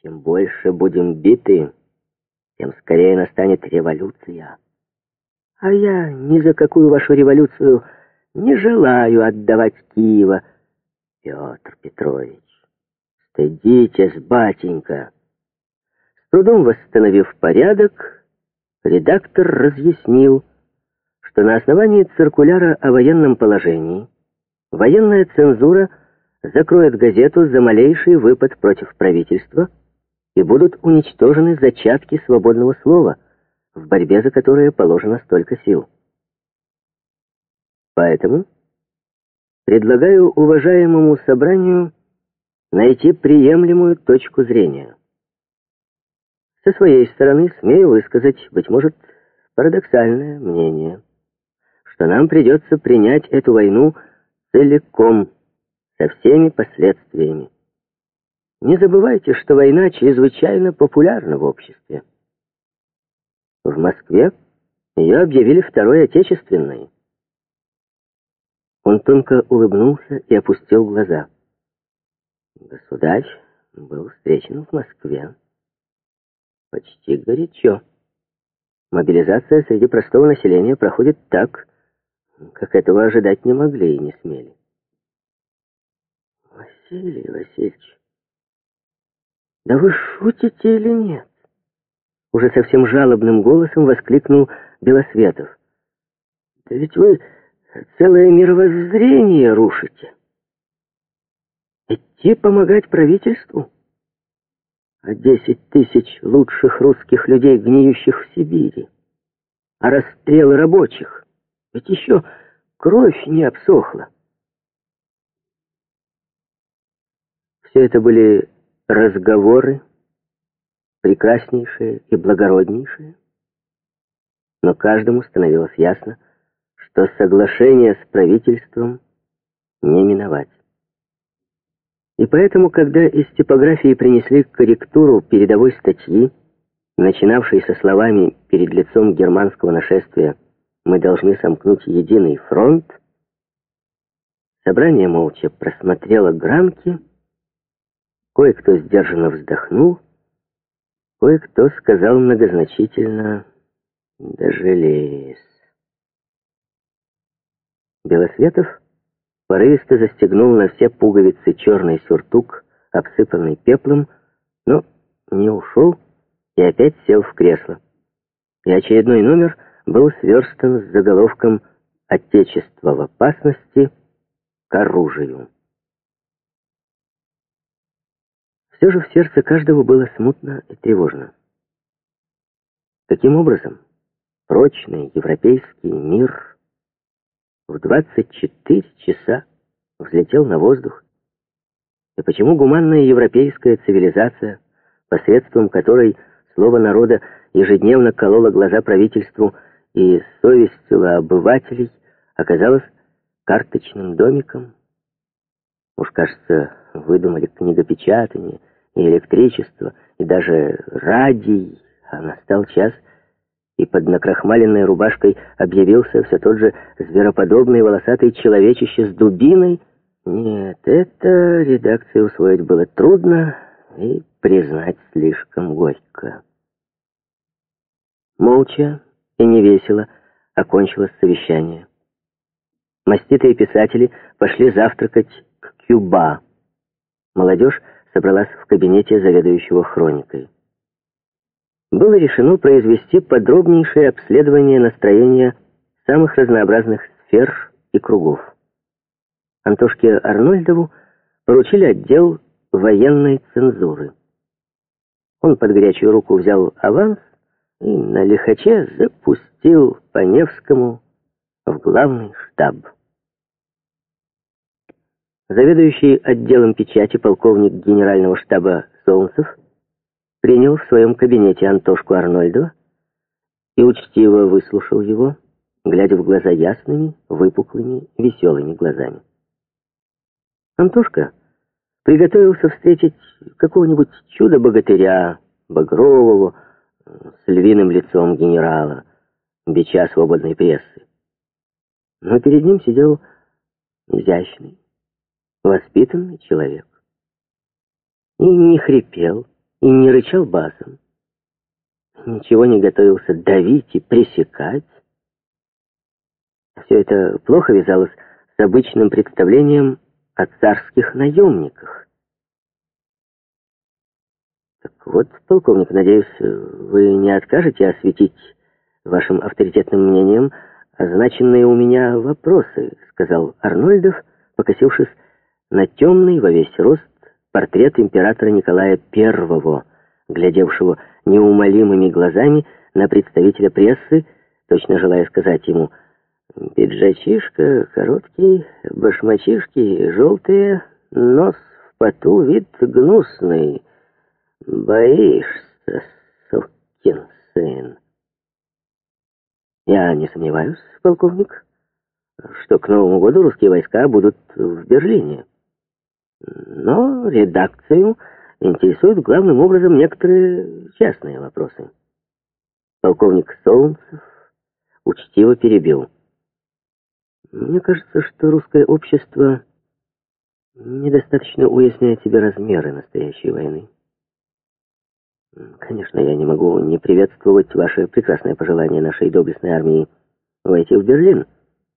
Чем больше будем биты, тем скорее настанет революция. А я ни за какую вашу революцию не желаю отдавать Киева. Петр Петрович, стыдитесь, батенька. С трудом восстановив порядок, редактор разъяснил, что на основании циркуляра о военном положении военная цензура закроет газету за малейший выпад против правительства и будут уничтожены зачатки свободного слова, в борьбе за которое положено столько сил. Поэтому предлагаю уважаемому собранию найти приемлемую точку зрения. Со своей стороны смею высказать, быть может, парадоксальное мнение, что нам придется принять эту войну целиком, со всеми последствиями. Не забывайте, что война чрезвычайно популярна в обществе. В Москве ее объявили Второй Отечественной. Он тонко улыбнулся и опустил глаза. Государь был встречен в Москве почти горячо. Мобилизация среди простого населения проходит так, как этого ожидать не могли и не смели. Василий Васильевич, да вы шутите или нет? Уже совсем жалобным голосом воскликнул Белосветов. Да ведь вы целое мировоззрение рушите. Идти помогать правительству? А 10 тысяч лучших русских людей, гниющих в Сибири? А расстрелы рабочих? Ведь еще кровь не обсохла. Все это были разговоры, прекраснейшие и благороднейшие, но каждому становилось ясно, что соглашение с правительством не миновать. И поэтому, когда из типографии принесли корректуру передовой статьи, начинавшей со словами «Перед лицом германского нашествия мы должны сомкнуть единый фронт», собрание молча просмотрело гранки, кое-кто сдержанно вздохнул, кое-кто сказал многозначительно «дожалеюсь». Белосветов порывисто застегнул на все пуговицы черный сюртук, обсыпанный пеплом, но не ушел и опять сел в кресло. И очередной номер был сверстан с заголовком «Отечество в опасности, к оружию». Все же в сердце каждого было смутно и тревожно. Каким образом прочный европейский мир в 24 часа взлетел на воздух? И почему гуманная европейская цивилизация, посредством которой слово народа ежедневно кололо глаза правительству и совестила обывателей, оказалась карточным домиком? Уж, кажется, выдумали книгопечатание и электричество, и даже радий, а настал час, и под накрахмаленной рубашкой объявился все тот же звероподобный волосатый человечище с дубиной. Нет, это редакции усвоить было трудно и признать слишком горько. Молча и невесело окончилось совещание. Маститые писатели пошли завтракать к Кюба. Молодежь собралась в кабинете заведующего хроникой. Было решено произвести подробнейшее обследование настроения самых разнообразных сфер и кругов. Антошке Арнольдову поручили отдел военной цензуры. Он под горячую руку взял аванс и на лихаче запустил по Невскому в главный штаб. Заведующий отделом печати полковник генерального штаба Солнцев принял в своем кабинете Антошку Арнольдова и учтиво выслушал его, глядя в глаза ясными, выпуклыми, веселыми глазами. Антошка приготовился встретить какого-нибудь чудо-богатыря, багрового, с львиным лицом генерала, бича свободной прессы. Но перед ним сидел изящный, воспитанный человек. И не хрипел, и не рычал басом, ничего не готовился давить и пресекать. Все это плохо вязалось с обычным представлением о царских наемниках. Так вот, полковник, надеюсь, вы не откажете осветить вашим авторитетным мнением означенные у меня вопросы, сказал Арнольдов, покосившись на темный во весь рост портрет императора Николая I, глядевшего неумолимыми глазами на представителя прессы, точно желая сказать ему: «Пиджачишка короткий, башмачишки желтые, нос в поту, вид гнусный. Боишься, сукин сын?» «Я не сомневаюсь, полковник, что к Новому году русские войска будут в Берлине. Но редакцию интересуют главным образом некоторые частные вопросы». Полковник Солнцев учтиво перебил: «Мне кажется, что русское общество недостаточно уясняет себе размеры настоящей войны. Конечно, я не могу не приветствовать ваше прекрасное пожелание нашей доблестной армии войти в Берлин,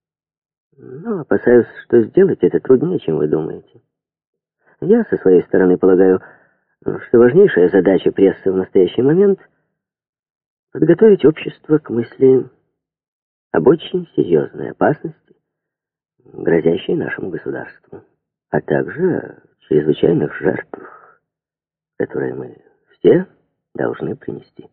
но опасаюсь, что сделать это труднее, чем вы думаете. Я, со своей стороны, полагаю, что важнейшая задача прессы в настоящий момент — подготовить общество к мысли об очень серьезной опасности, грозящей нашему государству, а также о чрезвычайных жертвах, которые мы все должны принести».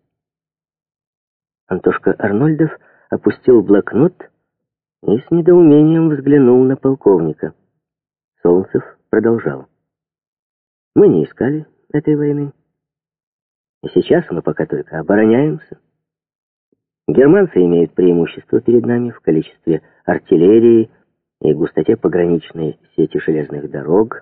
Антошка Арнольдов опустил блокнот и с недоумением взглянул на полковника. Солнцев продолжал: «Мы не искали этой войны, и сейчас мы пока только обороняемся. Германцы имеют преимущество перед нами в количестве артиллерии и густоте пограничной сети железных дорог.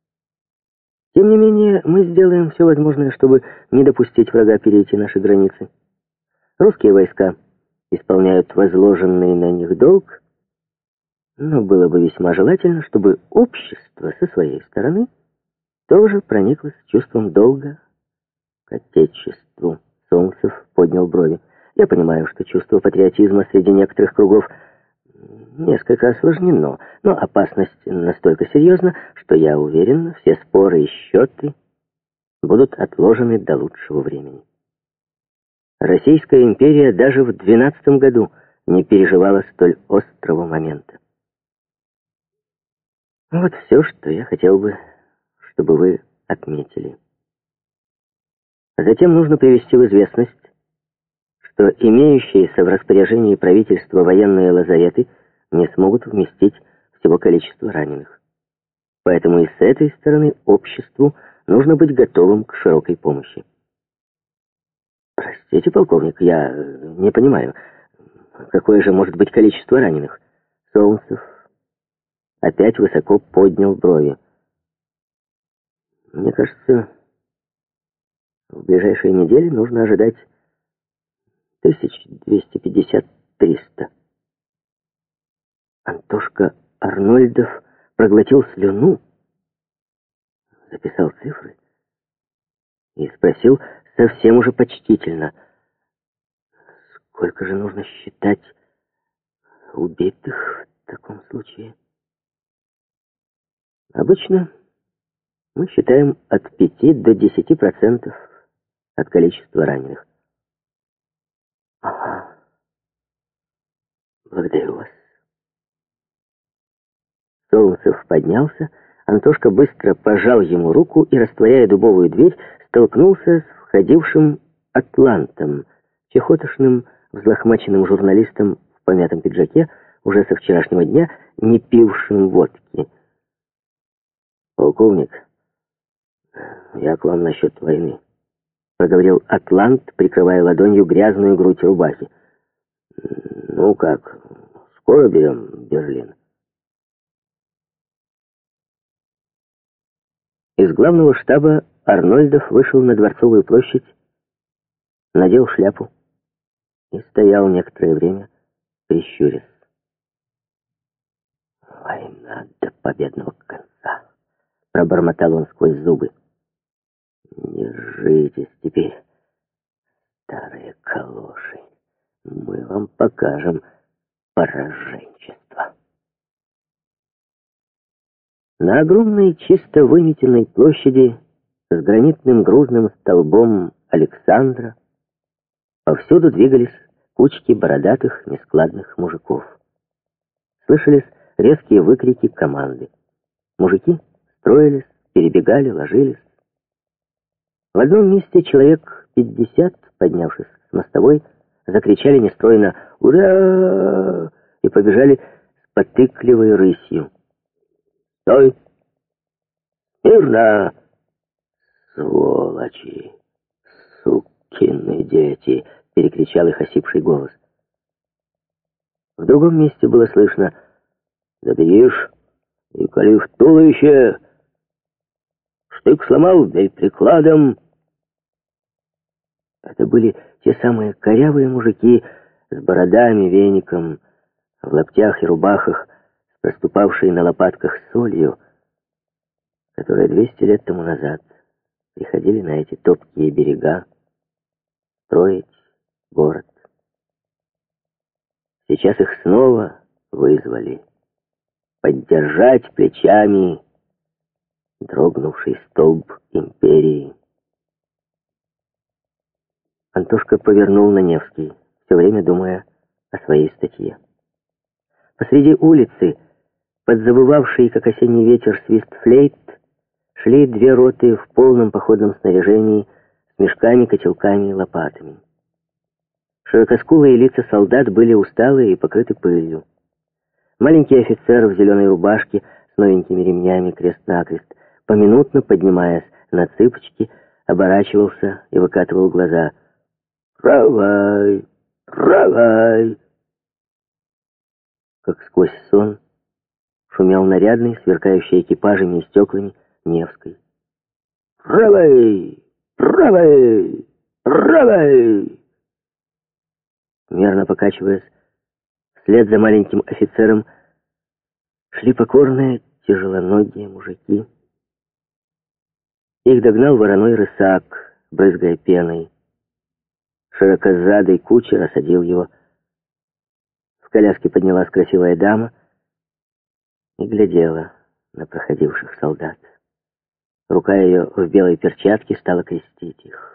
Тем не менее, мы сделаем все возможное, чтобы не допустить врага перейти наши границы. Русские войска исполняют возложенный на них долг, но было бы весьма желательно, чтобы общество со своей стороны тоже прониклось чувством долга к Отечеству». Солнцев поднял брови. «Я понимаю, что чувство патриотизма среди некоторых кругов несколько осложнено, но опасность настолько серьезна, что, я уверен, все споры и счеты будут отложены до лучшего времени. Российская империя даже в 12 году не переживала столь острого момента. Вот все, что я хотел бы, чтобы вы отметили. Затем нужно привести в известность, что имеющиеся в распоряжении правительства военные лазареты не смогут вместить всего количества раненых. Поэтому и с этой стороны обществу нужно быть готовым к широкой помощи». «Простите, полковник, я не понимаю, какое же может быть количество раненых?» Солнцев опять высоко поднял брови. «Мне кажется, в ближайшие недели нужно ожидать 1250-300. Антошка Арнольдов проглотил слюну, записал цифры и спросил совсем уже почтительно: «Сколько же нужно считать убитых в таком случае?» «Обычно мы считаем от 5 до 10% от количества раненых». «Ага, благодарю вас». Солнцев поднялся, Антошка быстро пожал ему руку и, растворяя дубовую дверь, столкнулся с входившим атлантом, чехотошным, взлохмаченным журналистом в помятом пиджаке, уже со вчерашнего дня не пившим водки. «Полковник, я к вам насчет войны», — проговорил атлант, прикрывая ладонью грязную грудь рубахи. «Ну как, скоро берем Берлин?» Из главного штаба Арнольдов вышел на Дворцовую площадь, надел шляпу и стоял некоторое время, прищурясь. «Война до победного конца», — пробормотал он сквозь зубы. Держитесь теперь, старые калоши. Мы вам покажем пораженчество. На огромной чисто выметенной площади с гранитным грузным столбом Александра повсюду двигались кучки бородатых нескладных мужиков. Слышались резкие выкрики команды. Мужики строились, перебегали, ложились. В одном месте человек 50, поднявшись с мостовой, закричали нестройно «Ура!» и побежали с потыкливой рысью. «Стой! Мирно! Сволочи! Сукины дети!» — перекричал их осипший голос. В другом месте было слышно «Заберешь и коли в туловище! Штык сломал, бей прикладом!» Это были те самые корявые мужики с бородами, веником, в лаптях и рубахах, проступавшие на лопатках солью, которые 200 лет тому назад приходили на эти топкие берега строить город. Сейчас их снова вызвали поддержать плечами дрогнувший столб империи. Антошка повернул на Невский, все время думая о своей статье. Посреди улицы, под завывавший, как осенний ветер, свист флейт, шли две роты в полном походном снаряжении с мешками, котелками и лопатами. Широкоскулые лица солдат были усталые и покрыты пылью. Маленький офицер в зеленой рубашке с новенькими ремнями крест-накрест, поминутно поднимаясь на цыпочки, оборачивался и выкатывал глаза. «Травай! Травай!» Как сквозь сон шумел нарядный, сверкающий экипажами и стеклами, Невской. «Травай! Травай! Травай!» Мерно покачиваясь, вслед за маленьким офицером шли покорные, тяжелоногие мужики. Их догнал вороной рысак, брызгая пеной. Широкозадый кучер осадил его. В коляске поднялась красивая дама и глядела на проходивших солдат. Рука ее в белой перчатке стала крестить их.